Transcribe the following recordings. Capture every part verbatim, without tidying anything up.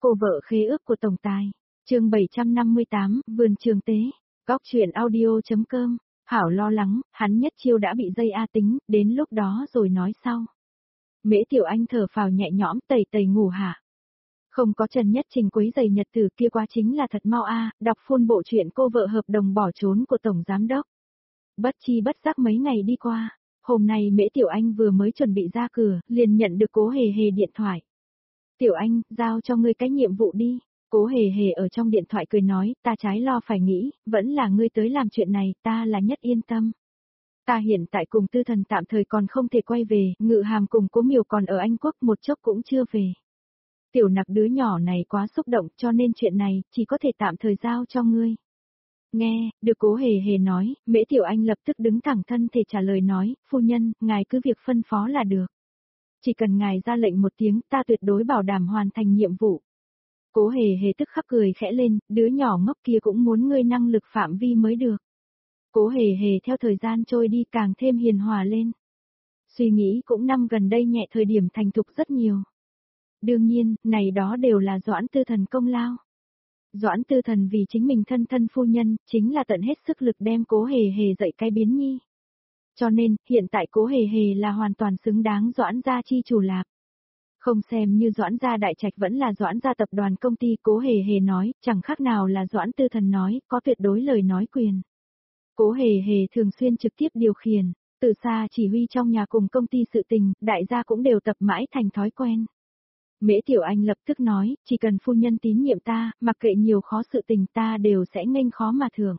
Cô vợ khế ước của tổng tài. Chương bảy trăm năm mươi tám, vườn trường tế. Góc truyện audio.com. Hảo lo lắng, hắn nhất chiêu đã bị dây A tính, đến lúc đó rồi nói sau. Mễ Tiểu Anh thở phào nhẹ nhõm, tẩy tẩy ngủ hạ. Không có Trần Nhất Trình quấy giày nhật tử kia quá chính là thật mau a, đọc phun bộ truyện cô vợ hợp đồng bỏ trốn của tổng giám đốc. Bất chi bất giác mấy ngày đi qua, hôm nay Mễ Tiểu Anh vừa mới chuẩn bị ra cửa, liền nhận được Cố Hề Hề điện thoại. Tiểu Anh, giao cho ngươi cái nhiệm vụ đi. Cố Hề Hề ở trong điện thoại cười nói, ta trái lo phải nghĩ, vẫn là ngươi tới làm chuyện này, ta là nhất yên tâm. Ta hiện tại cùng Tư Thần tạm thời còn không thể quay về, Ngự Hàm cùng Cố Miều còn ở Anh Quốc một chốc cũng chưa về. Tiểu Nặc đứa nhỏ này quá xúc động cho nên chuyện này chỉ có thể tạm thời giao cho ngươi. Nghe, được Cố Hề Hề nói, Mễ Tiểu Anh lập tức đứng thẳng thân thể trả lời nói, phu nhân, ngài cứ việc phân phó là được. Chỉ cần ngài ra lệnh một tiếng ta tuyệt đối bảo đảm hoàn thành nhiệm vụ. Cố Hề Hề tức khắc cười khẽ lên, đứa nhỏ ngốc kia cũng muốn ngươi năng lực phạm vi mới được. Cố Hề Hề theo thời gian trôi đi càng thêm hiền hòa lên. Suy nghĩ cũng năm gần đây nhẹ thời điểm thành thục rất nhiều. Đương nhiên, này đó đều là Doãn Tư Thần công lao. Doãn Tư Thần vì chính mình thân thân phu nhân, chính là tận hết sức lực đem Cố Hề Hề dạy cái biến nhi. Cho nên, hiện tại Cố Hề Hề là hoàn toàn xứng đáng Doãn gia chi chủ lạc. Không xem như Doãn gia đại trạch vẫn là Doãn gia tập đoàn công ty, Cố Hề Hề nói, chẳng khác nào là Doãn Tư Thần nói, có tuyệt đối lời nói quyền. Cố Hề Hề thường xuyên trực tiếp điều khiển, từ xa chỉ huy trong nhà cùng công ty sự tình, đại gia cũng đều tập mãi thành thói quen. Mễ Tiểu Anh lập tức nói, chỉ cần phu nhân tín nhiệm ta, mặc kệ nhiều khó sự tình ta đều sẽ nghênh khó mà thưởng.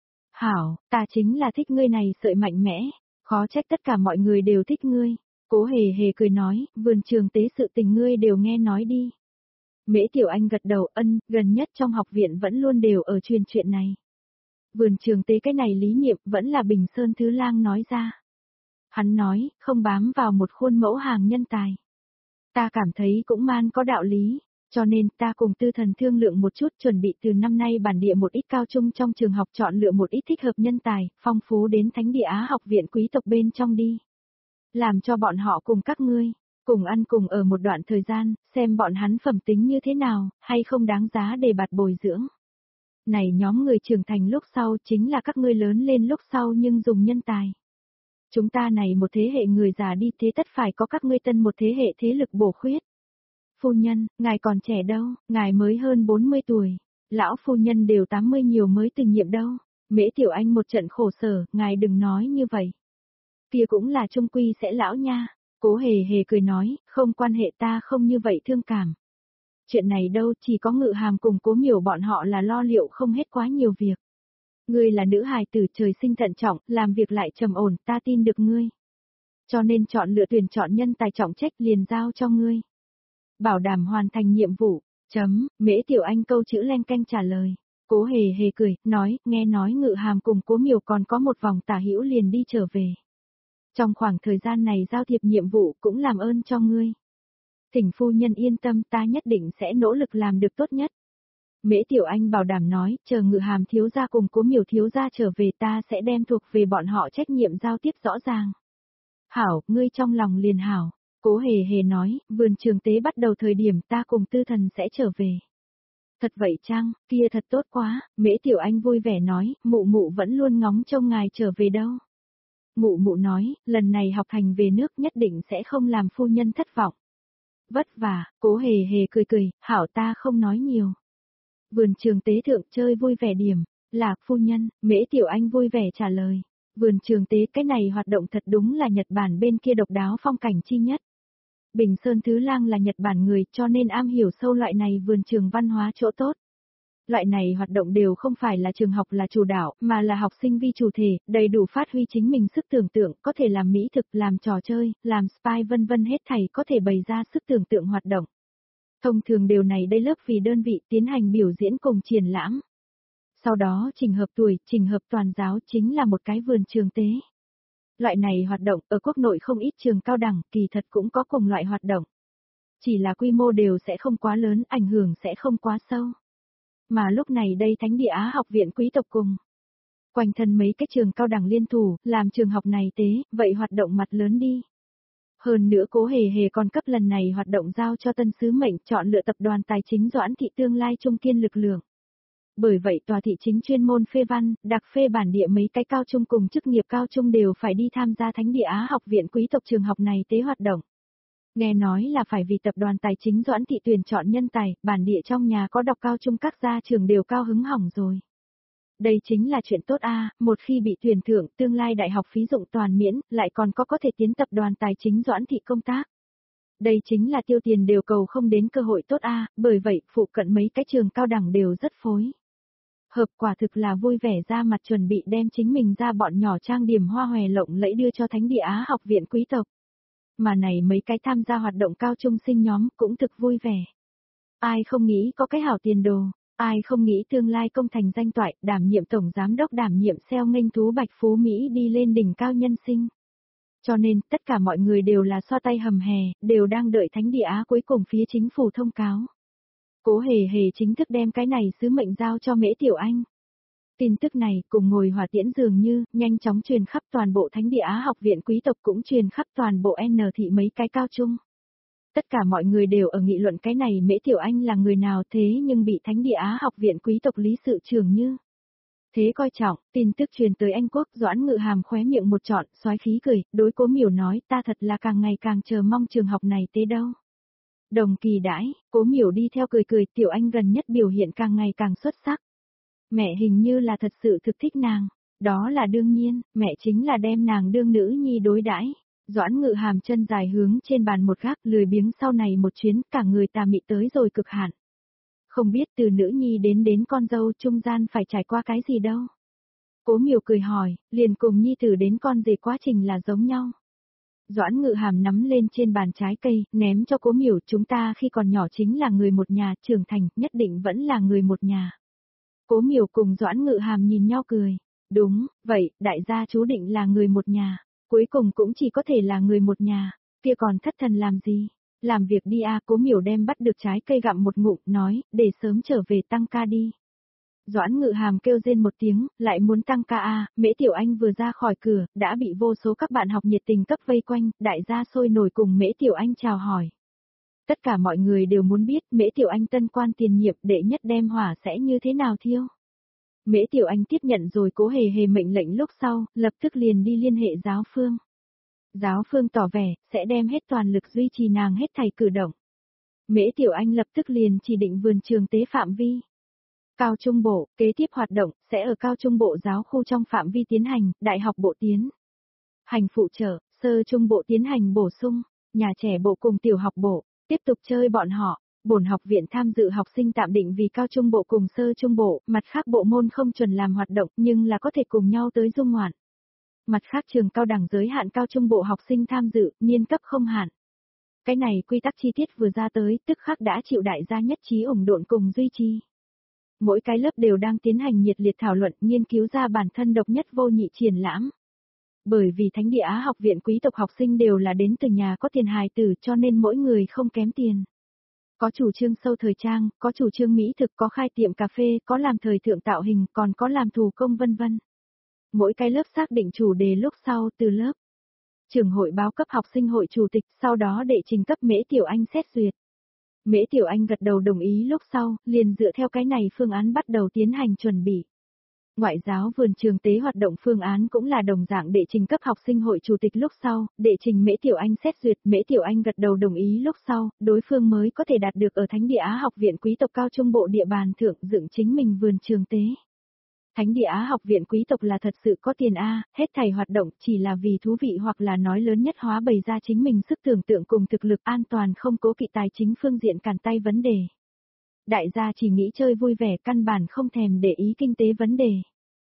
Hảo, ta chính là thích ngươi này sợi mạnh mẽ, khó trách tất cả mọi người đều thích ngươi. Cố Hề Hề cười nói, vườn trường tế sự tình ngươi đều nghe nói đi. Mễ Tiểu Anh gật đầu, ân, gần nhất trong học viện vẫn luôn đều ở truyền chuyện này. Vườn trường tế cái này lý niệm vẫn là Bình Sơn Thứ Lang nói ra. Hắn nói, không bám vào một khuôn mẫu hàng nhân tài. Ta cảm thấy cũng man có đạo lý, cho nên ta cùng Tư Thần thương lượng một chút, chuẩn bị từ năm nay bản địa một ít cao trung trong trường học chọn lựa một ít thích hợp nhân tài, phong phú đến Thánh Địa Á học viện quý tộc bên trong đi. Làm cho bọn họ cùng các ngươi, cùng ăn cùng ở một đoạn thời gian, xem bọn hắn phẩm tính như thế nào, hay không đáng giá để bạt bồi dưỡng. Này nhóm người trưởng thành lúc sau chính là các ngươi lớn lên lúc sau nhưng dùng nhân tài. Chúng ta này một thế hệ người già đi thế tất phải có các ngươi tân một thế hệ thế lực bổ khuyết. Phu nhân, ngài còn trẻ đâu, ngài mới hơn bốn mươi tuổi, lão phu nhân đều tám mươi nhiều mới từ nhiệm đâu. Mễ Tiểu Anh một trận khổ sở, ngài đừng nói như vậy. Kia cũng là trung quy sẽ lão nha. Cố Hề Hề cười nói, không quan hệ, ta không như vậy thương cảm. Chuyện này đâu, chỉ có Ngự Hàm cùng Cố Miểu bọn họ là lo liệu không hết quá nhiều việc. Ngươi là nữ hài tử trời sinh thận trọng, làm việc lại trầm ổn, ta tin được ngươi. Cho nên chọn lựa tuyển chọn nhân tài trọng trách liền giao cho ngươi. Bảo đảm hoàn thành nhiệm vụ, chấm, Mễ Tiểu Anh câu chữ len canh trả lời. Cố Hề Hề cười, nói, nghe nói Ngự Hàm cùng Cố Miểu còn có một vòng tả hữu liền đi trở về. Trong khoảng thời gian này giao thiệp nhiệm vụ cũng làm ơn cho ngươi. Thỉnh phu nhân yên tâm, ta nhất định sẽ nỗ lực làm được tốt nhất. Mễ Tiểu Anh bảo đảm nói, chờ Ngự Hàm thiếu gia cùng Cố Miểu thiếu gia trở về ta sẽ đem thuộc về bọn họ trách nhiệm giao tiếp rõ ràng. Hảo, ngươi trong lòng liền hảo. Cố Hề Hề nói, vườn trường tế bắt đầu thời điểm ta cùng Tư Thần sẽ trở về. Thật vậy chăng, kia thật tốt quá, Mễ Tiểu Anh vui vẻ nói, mụ mụ vẫn luôn ngóng trông ngài trở về đâu. Mụ mụ nói, lần này học hành về nước nhất định sẽ không làm phu nhân thất vọng. Vất vả, Cố Hề Hề cười cười, hảo ta không nói nhiều. Vườn trường tế thượng chơi vui vẻ điểm, Lạc phu nhân, Mễ Tiểu Anh vui vẻ trả lời. Vườn trường tế cái này hoạt động thật đúng là Nhật Bản bên kia độc đáo phong cảnh chi nhất. Bình Sơn Thứ Lang là Nhật Bản người cho nên am hiểu sâu loại này vườn trường văn hóa chỗ tốt. Loại này hoạt động đều không phải là trường học là chủ đạo, mà là học sinh vi chủ thể, đầy đủ phát huy chính mình sức tưởng tượng, có thể làm mỹ thực, làm trò chơi, làm spy vân vân hết thảy có thể bày ra sức tưởng tượng hoạt động. Thông thường điều này đây lớp vì đơn vị tiến hành biểu diễn cùng triển lãm. Sau đó trình hợp tuổi, trình hợp toàn giáo chính là một cái vườn trường tế. Loại này hoạt động ở quốc nội không ít trường cao đẳng, kỳ thật cũng có cùng loại hoạt động. Chỉ là quy mô đều sẽ không quá lớn, ảnh hưởng sẽ không quá sâu. Mà lúc này đây Thánh Địa Á học viện quý tộc cùng quanh thân mấy cái trường cao đẳng liên thủ, làm trường học này tế, vậy hoạt động mặt lớn đi. Hơn nữa Cố Hề Hề còn cấp lần này hoạt động giao cho tân sứ mệnh chọn lựa tập đoàn tài chính Doãn thị tương lai trung kiên lực lượng. Bởi vậy tòa thị chính chuyên môn phê văn, đặc phê bản địa mấy cái cao trung cùng chức nghiệp cao trung đều phải đi tham gia Thánh địa Á học viện quý tộc trường học này tế hoạt động. Nghe nói là phải vì tập đoàn tài chính Doãn thị tuyển chọn nhân tài, bản địa trong nhà có đọc cao trung các gia trường đều cao hứng hỏng rồi. Đây chính là chuyện tốt a, một khi bị tuyển thưởng, tương lai đại học phí dụng toàn miễn, lại còn có có thể tiến tập đoàn tài chính Doãn thị công tác. Đây chính là tiêu tiền đều cầu không đến cơ hội tốt a, bởi vậy phụ cận mấy cái trường cao đẳng đều rất phối. Hợp quả thực là vui vẻ ra mặt chuẩn bị đem chính mình ra bọn nhỏ trang điểm hoa hòe lộng lẫy đưa cho Thánh địa Á học viện quý tộc. Mà này mấy cái tham gia hoạt động cao trung sinh nhóm cũng thực vui vẻ. Ai không nghĩ có cái hảo tiền đồ, ai không nghĩ tương lai công thành danh toại, đảm nhiệm tổng giám đốc đảm nhiệm xeo nghênh thú bạch phú Mỹ đi lên đỉnh cao nhân sinh. Cho nên, tất cả mọi người đều là xoa tay hầm hè, đều đang đợi Thánh địa Á cuối cùng phía chính phủ thông cáo. Cố Hề Hề chính thức đem cái này sứ mệnh giao cho Mễ Tiểu Anh. Tin tức này cùng ngồi hỏa tiễn dường như, nhanh chóng truyền khắp toàn bộ Thánh địa Á học viện quý tộc cũng truyền khắp toàn bộ N thị mấy cái cao trung. Tất cả mọi người đều ở nghị luận cái này Mễ Tiểu Anh là người nào thế nhưng bị Thánh địa Á học viện quý tộc lý sự trường như. Thế coi trọng, tin tức truyền tới Anh Quốc, Doãn Ngự Hàm khóe miệng một trọn, xoái khí cười, đối Cố Miểu nói, ta thật là càng ngày càng chờ mong trường học này tế đâu. Đồng kỳ đãi, Cố Miểu đi theo cười cười, Tiểu Anh gần nhất biểu hiện càng ngày càng xuất sắc. Mẹ hình như là thật sự thực thích nàng, đó là đương nhiên, mẹ chính là đem nàng đương nữ nhi đối đãi. Doãn Ngự Hàm chân dài hướng trên bàn một gác, lười biếng sau này một chuyến, cả người tà mị tới rồi cực hạn. Không biết từ nữ nhi đến đến con dâu trung gian phải trải qua cái gì đâu. Cố Miểu cười hỏi, liền cùng nhi tử đến con rể quá trình là giống nhau. Doãn Ngự Hàm nắm lên trên bàn trái cây, ném cho Cố Miểu, chúng ta khi còn nhỏ chính là người một nhà, trưởng thành, nhất định vẫn là người một nhà. Cố Miểu cùng Doãn Ngự Hàm nhìn nhau cười. Đúng, vậy, đại gia chú định là người một nhà, cuối cùng cũng chỉ có thể là người một nhà, kia còn thất thần làm gì? Làm việc đi a, Cố Miểu đem bắt được trái cây gặm một ngụm, nói, để sớm trở về tăng ca đi. Doãn Ngự Hàm kêu rên một tiếng, lại muốn tăng ca a, Mễ Tiểu Anh vừa ra khỏi cửa, đã bị vô số các bạn học nhiệt tình cấp vây quanh, đại gia sôi nổi cùng Mễ Tiểu Anh chào hỏi. Tất cả mọi người đều muốn biết Mễ Tiểu Anh tân quan tiền nhiệm đệ nhất đem hỏa sẽ như thế nào thiêu. Mễ Tiểu Anh tiếp nhận rồi Cố Hề Hề mệnh lệnh lúc sau, lập tức liền đi liên hệ giáo phương. Giáo phương tỏ vẻ, sẽ đem hết toàn lực duy trì nàng hết thảy cử động. Mễ Tiểu Anh lập tức liền chỉ định vườn trường tế phạm vi. Cao trung bộ, kế tiếp hoạt động, sẽ ở cao trung bộ giáo khu trong phạm vi tiến hành, đại học bộ tiến hành phụ trợ, sơ trung bộ tiến hành bổ sung, nhà trẻ bộ cùng tiểu học bộ, tiếp tục chơi bọn họ. Bổn học viện tham dự học sinh tạm định vì cao trung bộ cùng sơ trung bộ, mặt khác bộ môn không chuẩn làm hoạt động nhưng là có thể cùng nhau tới dung ngoạn. Mặt khác trường cao đẳng giới hạn cao trung bộ học sinh tham dự, niên cấp không hạn. Cái này quy tắc chi tiết vừa ra tới, tức khắc đã chịu đại gia nhất trí ủng độn cùng duy trì. Mỗi cái lớp đều đang tiến hành nhiệt liệt thảo luận, nghiên cứu ra bản thân độc nhất vô nhị triển lãm. Bởi vì Thánh địa Á học viện quý tộc học sinh đều là đến từ nhà có tiền hài tử cho nên mỗi người không kém tiền. Có chủ trương sâu thời trang, có chủ trương mỹ thực, có khai tiệm cà phê, có làm thời thượng tạo hình, còn có làm thủ công vân vân. Mỗi cái lớp xác định chủ đề lúc sau từ lớp. Trưởng hội báo cấp học sinh hội chủ tịch, sau đó đệ trình cấp Mễ Tiểu Anh xét duyệt. Mễ Tiểu Anh gật đầu đồng ý lúc sau, liền dựa theo cái này phương án bắt đầu tiến hành chuẩn bị. Ngoại giáo vườn trường tế hoạt động phương án cũng là đồng dạng đệ trình cấp học sinh hội chủ tịch lúc sau, đệ trình Mễ Tiểu Anh xét duyệt, Mễ Tiểu Anh gật đầu đồng ý lúc sau, đối phương mới có thể đạt được ở Thánh địa Á học viện quý tộc cao trung bộ địa bàn thượng dựng chính mình vườn trường tế. Thánh địa Á học viện quý tộc là thật sự có tiền a, hết thảy hoạt động chỉ là vì thú vị hoặc là nói lớn nhất hóa bày ra chính mình sức tưởng tượng cùng thực lực an toàn không cố kỵ tài chính phương diện cản tay vấn đề. Đại gia chỉ nghĩ chơi vui vẻ căn bản không thèm để ý kinh tế vấn đề.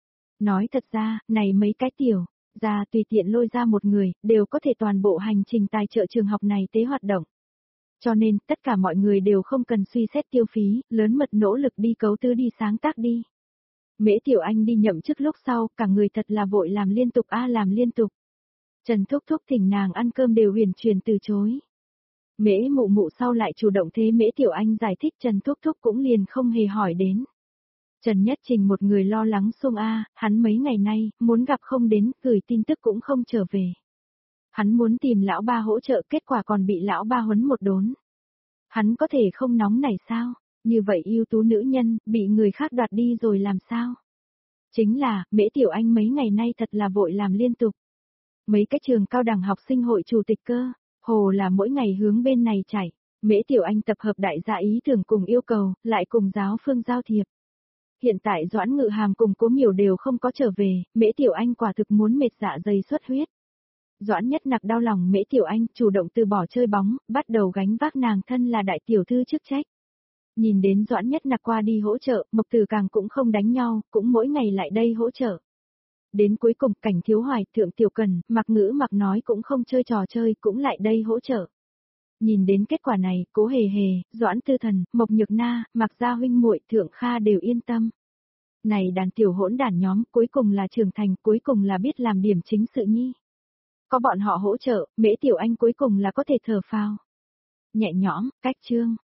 Nói thật ra, này mấy cái tiểu, ra tùy tiện lôi ra một người, đều có thể toàn bộ hành trình tài trợ trường học này tế hoạt động. Cho nên, tất cả mọi người đều không cần suy xét tiêu phí, lớn mật nỗ lực đi cấu tư đi sáng tác đi. Mễ Tiểu Anh đi nhậm chức lúc sau, cả người thật là vội làm liên tục a làm liên tục. Trần Thúc Thúc thỉnh nàng ăn cơm đều huyền truyền từ chối. Mễ Mụ Mụ sau lại chủ động thế Mễ Tiểu Anh giải thích Trần Thúc Thúc cũng liền không hề hỏi đến. Trần Nhất Trình một người lo lắng xung a, hắn mấy ngày nay, muốn gặp không đến, gửi tin tức cũng không trở về. Hắn muốn tìm lão ba hỗ trợ, kết quả còn bị lão ba huấn một đốn. Hắn có thể không nóng nảy sao? Như vậy ưu tú nữ nhân, bị người khác đoạt đi rồi làm sao? Chính là, Mễ Tiểu Anh mấy ngày nay thật là vội làm liên tục. Mấy cái trường cao đẳng học sinh hội chủ tịch cơ, hồ là mỗi ngày hướng bên này chạy. Mễ Tiểu Anh tập hợp đại gia ý tưởng cùng yêu cầu, lại cùng giáo phương giao thiệp. Hiện tại Doãn Ngự Hàm cùng Cố Miểu đều không có trở về, Mễ Tiểu Anh quả thực muốn mệt dạ dày xuất huyết. Doãn Nhất Nặc đau lòng Mễ Tiểu Anh, chủ động từ bỏ chơi bóng, bắt đầu gánh vác nàng thân là đại tiểu thư chức trách. Nhìn đến Doãn Nhất Nặc qua đi hỗ trợ, Mộc Tử Càng cũng không đánh nhau, cũng mỗi ngày lại đây hỗ trợ. Đến cuối cùng, Cảnh Thiếu Hoài, Thượng Tiểu Cần, Mặc Ngữ Mặc nói cũng không chơi trò chơi, cũng lại đây hỗ trợ. Nhìn đến kết quả này, Cố Hề Hề, Doãn Tư Thần, Mộc Nhược Na, Mặc Gia huynh muội, Thượng Kha đều yên tâm. Này đàn tiểu hỗn đản nhóm, cuối cùng là trưởng thành, cuối cùng là biết làm điểm chính sự nhi. Có bọn họ hỗ trợ, Mễ Tiểu Anh cuối cùng là có thể thở phào. Nhẹ nhõm, cách chương.